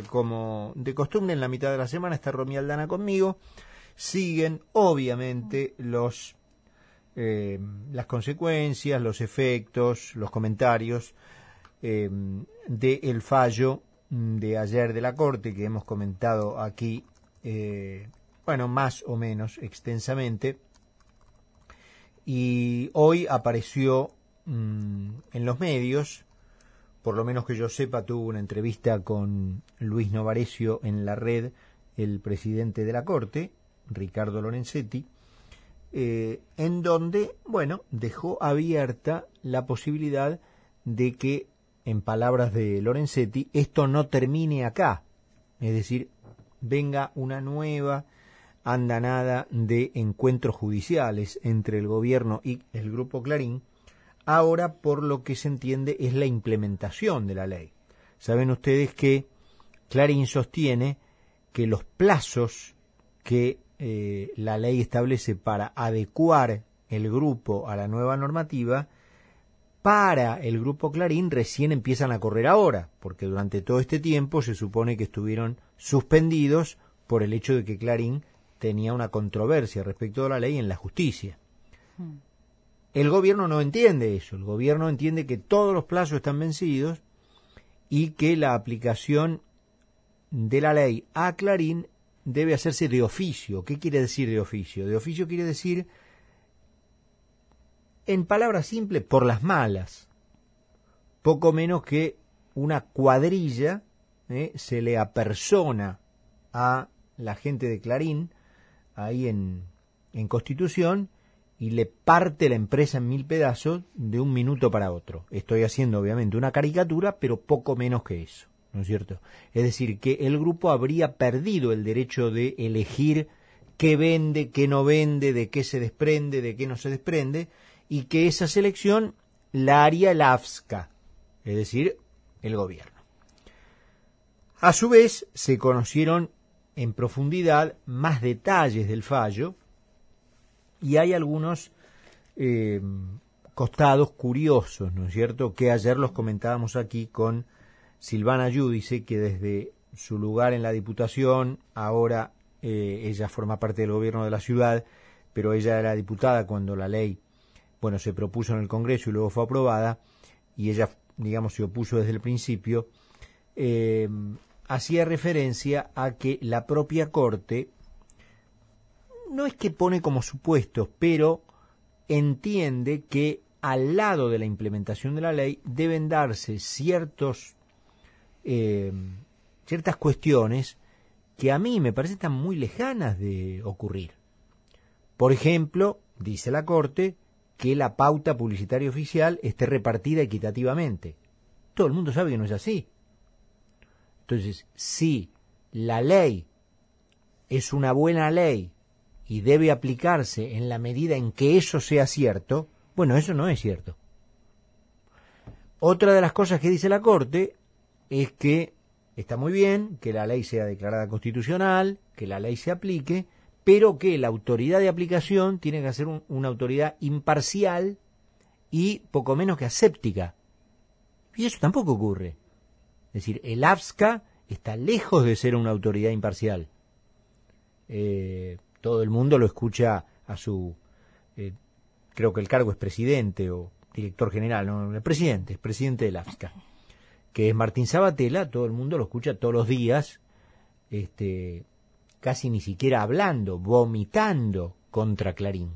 como de costumbre, en la mitad de la semana está Romy Aldana conmigo. Siguen, obviamente, las consecuencias, los efectos, los comentarios del fallo de ayer de la Corte, que hemos comentado aquí, más o menos extensamente. Y hoy apareció en los medios, por lo menos que yo sepa, tuvo una entrevista con Luis Novarecio en La Red, el presidente de la Corte, Ricardo Lorenzetti, en donde, dejó abierta la posibilidad de que, en palabras de Lorenzetti, esto no termine acá, es decir, venga una nueva andanada de encuentros judiciales entre el gobierno y el Grupo Clarín. Ahora, por lo que se entiende, es la implementación de la ley. Saben ustedes que Clarín sostiene que los plazos que la ley establece para adecuar el grupo a la nueva normativa, para el Grupo Clarín recién empiezan a correr ahora, porque durante todo este tiempo se supone que estuvieron suspendidos por el hecho de que Clarín tenía una controversia respecto de la ley en la justicia. El gobierno no entiende eso, el gobierno entiende que todos los plazos están vencidos y que la aplicación de la ley a Clarín debe hacerse de oficio. ¿Qué quiere decir de oficio? De oficio quiere decir, en palabras simples, por las malas. Poco menos que una cuadrilla se le apersona a la gente de Clarín, ahí en Constitución, y le parte la empresa en 1000 pedazos de un minuto para otro. Estoy haciendo obviamente una caricatura, pero poco menos que eso, ¿no es cierto? Es decir, que el grupo habría perdido el derecho de elegir qué vende, qué no vende, de qué se desprende, de qué no se desprende, y que esa selección la haría el AFSCA, es decir, el gobierno. A su vez, se conocieron en profundidad más detalles del fallo, y hay algunos costados curiosos, ¿no es cierto?, que ayer los comentábamos aquí con Silvana Giudice, que desde su lugar en la Diputación, ahora ella forma parte del gobierno de la ciudad, pero ella era diputada cuando la ley, se propuso en el Congreso y luego fue aprobada, y ella, se opuso desde el principio, hacía referencia a que la propia Corte, no es que pone como supuestos, pero entiende que al lado de la implementación de la ley deben darse ciertas cuestiones que a mí me parecen tan muy lejanas de ocurrir. Por ejemplo, dice la Corte, que la pauta publicitaria oficial esté repartida equitativamente. Todo el mundo sabe que no es así. Entonces, si la ley es una buena ley y debe aplicarse en la medida en que eso sea cierto, eso no es cierto. Otra de las cosas que dice la Corte es que está muy bien que la ley sea declarada constitucional, que la ley se aplique, pero que la autoridad de aplicación tiene que ser una autoridad imparcial y poco menos que aséptica. Y eso tampoco ocurre. Es decir, el AFSCA está lejos de ser una autoridad imparcial. Todo el mundo lo escucha a su, creo que el cargo es presidente o director general, no, es presidente del AFSCA, que es Martín Sabatella. Todo el mundo lo escucha todos los días, casi ni siquiera hablando, vomitando contra Clarín.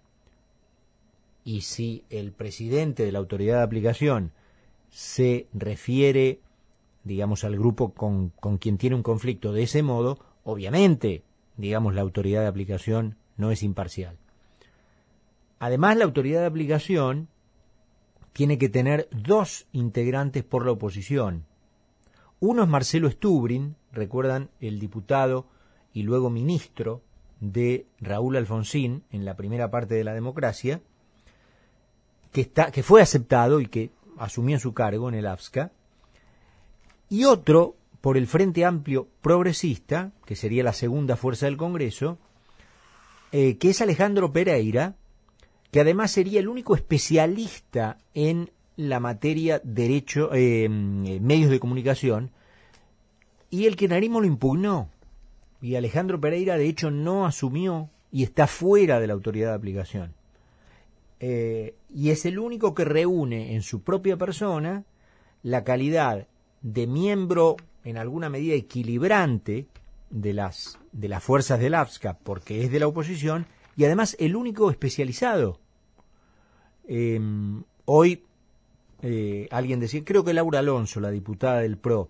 Y si el presidente de la autoridad de aplicación se refiere, al grupo con quien tiene un conflicto de ese modo, obviamente, la autoridad de aplicación no es imparcial. Además, la autoridad de aplicación tiene que tener 2 integrantes por la oposición. Uno es Marcelo Stubrin, recuerdan, el diputado y luego ministro de Raúl Alfonsín en la primera parte de la democracia, que fue aceptado y que asumió su cargo en el AFSCA, y otro por el Frente Amplio Progresista, que sería la segunda fuerza del Congreso, que es Alejandro Pereira, que además sería el único especialista en la materia derecho, medios de comunicación, y el kirchnerismo lo impugnó. Y Alejandro Pereira, de hecho, no asumió y está fuera de la autoridad de aplicación. Y es el único que reúne en su propia persona la calidad de miembro, en alguna medida equilibrante, de las fuerzas del AFSCA, porque es de la oposición, y además el único especializado. Hoy alguien decía, creo que Laura Alonso, la diputada del PRO,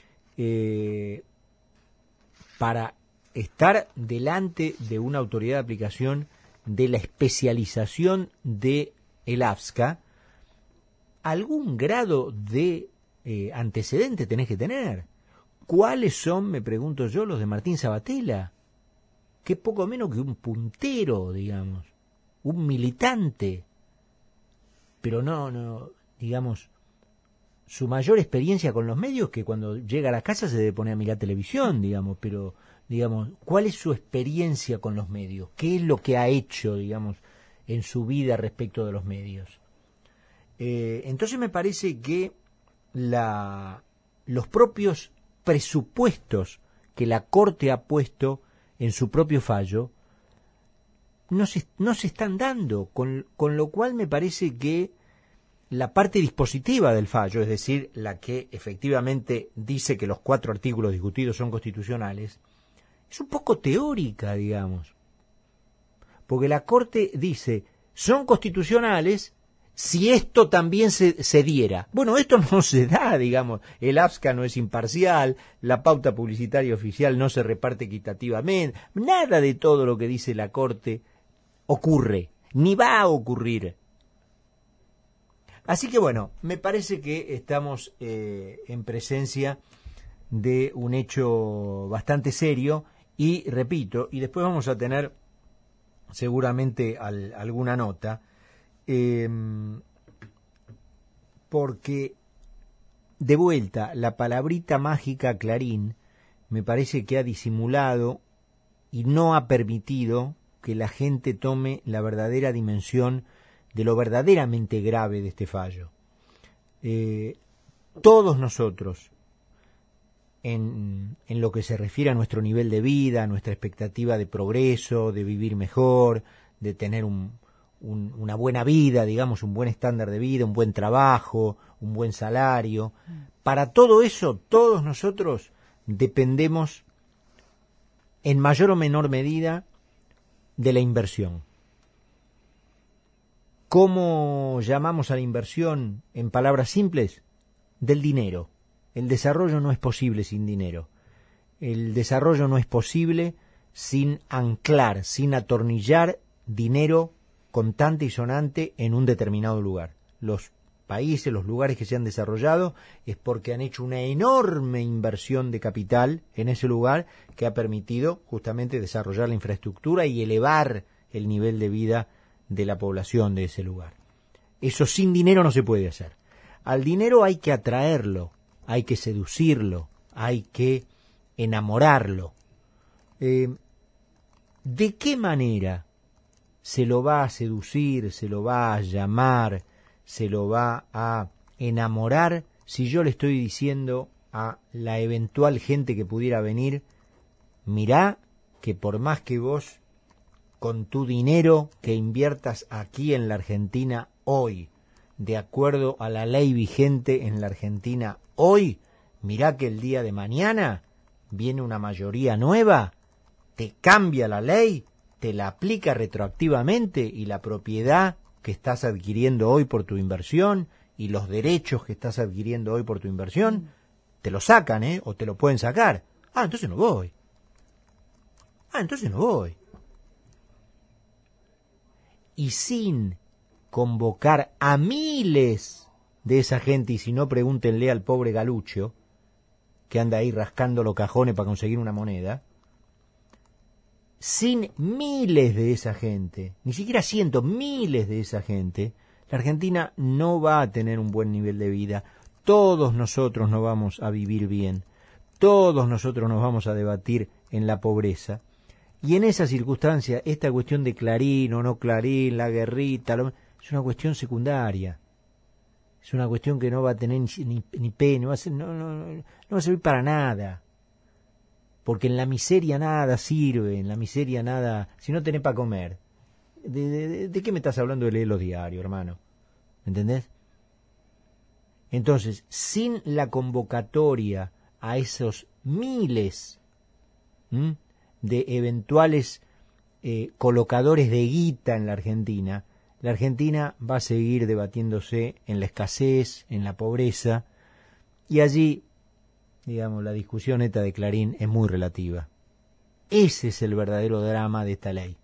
para estar delante de una autoridad de aplicación de la especialización de el AFSCA, algún grado de antecedente tenés que tener. ¿Cuáles son, me pregunto yo, los de Martín Sabatella? Que poco menos que un puntero, digamos, un militante, pero no, digamos, su mayor experiencia con los medios, que cuando llega a la casa se debe poner a mirar televisión, digamos, pero, digamos, ¿cuál es su experiencia con los medios? ¿Qué es lo que ha hecho, digamos, en su vida respecto de los medios? Entonces me parece que los propios presupuestos que la Corte ha puesto en su propio fallo no se están dando, con lo cual me parece que la parte dispositiva del fallo, es decir, la que efectivamente dice que los 4 artículos discutidos son constitucionales, es un poco teórica, digamos. Porque la Corte dice, son constitucionales si esto también se diera. Bueno, esto no se da, digamos. El AFSCA no es imparcial, la pauta publicitaria oficial no se reparte equitativamente, nada de todo lo que dice la Corte ocurre, ni va a ocurrir. Así que bueno, me parece que estamos en presencia de un hecho bastante serio y, repito, y después vamos a tener seguramente alguna nota, porque de vuelta la palabrita mágica Clarín me parece que ha disimulado y no ha permitido que la gente tome la verdadera dimensión de lo verdaderamente grave de este fallo. Todos nosotros, en lo que se refiere a nuestro nivel de vida, a nuestra expectativa de progreso, de vivir mejor, de tener una buena vida, digamos, un buen estándar de vida, un buen trabajo, un buen salario, para todo eso, todos nosotros dependemos en mayor o menor medida de la inversión. ¿Cómo llamamos a la inversión en palabras simples? Del dinero. El desarrollo no es posible sin dinero. El desarrollo no es posible sin anclar, sin atornillar dinero contante y sonante en un determinado lugar. Los países, los lugares que se han desarrollado es porque han hecho una enorme inversión de capital en ese lugar que ha permitido justamente desarrollar la infraestructura y elevar el nivel de vida de la población de ese lugar. Eso sin dinero no se puede hacer. Al dinero hay que atraerlo, hay que seducirlo, hay que enamorarlo. ¿De qué manera se lo va a seducir, se lo va a llamar, se lo va a enamorar si yo le estoy diciendo a la eventual gente que pudiera venir, mirá que por más que vos con tu dinero que inviertas aquí en la Argentina hoy, de acuerdo a la ley vigente en la Argentina hoy, mirá que el día de mañana viene una mayoría nueva, te cambia la ley, te la aplica retroactivamente y la propiedad que estás adquiriendo hoy por tu inversión y los derechos que estás adquiriendo hoy por tu inversión, te lo sacan, o te lo pueden sacar. Entonces no voy. Entonces no voy. Y sin convocar a miles de esa gente, y si no, pregúntenle al pobre Galuccio, que anda ahí rascando los cajones para conseguir una moneda, sin miles de esa gente, ni siquiera cientos, miles de esa gente, la Argentina no va a tener un buen nivel de vida. Todos nosotros no vamos a vivir bien. Todos nosotros nos vamos a debatir en la pobreza. Y en esa circunstancia, esta cuestión de Clarín o no Clarín, la guerrita, es una cuestión secundaria. Es una cuestión que no va a tener ni P, no va a servir para nada. porque en la miseria nada sirve, en la miseria nada, si no tenés para comer. ¿De qué me estás hablando de leer los diarios, hermano? ¿Entendés? Entonces, sin la convocatoria a esos miles de eventuales colocadores de guita en la Argentina va a seguir debatiéndose en la escasez, en la pobreza, y allí, digamos, la discusión esta de Clarín es muy relativa. Ese es el verdadero drama de esta ley.